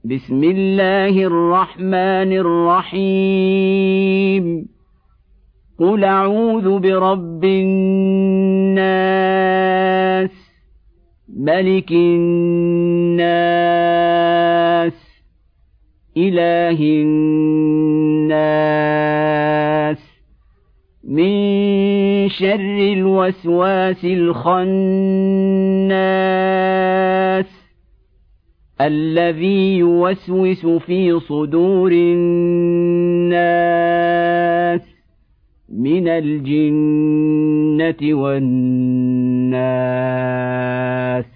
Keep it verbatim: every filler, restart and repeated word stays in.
بسم الله الرحمن الرحيم قل أعوذ برب الناس ملك الناس إله الناس من شر الوسواس الخناس الذي يوسوس في صدور الناس من الجنة والناس